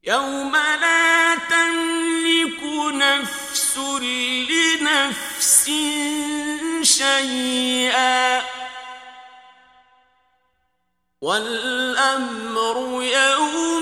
يوم لا تملك نفس لنفس شيئا والأمر يومئذ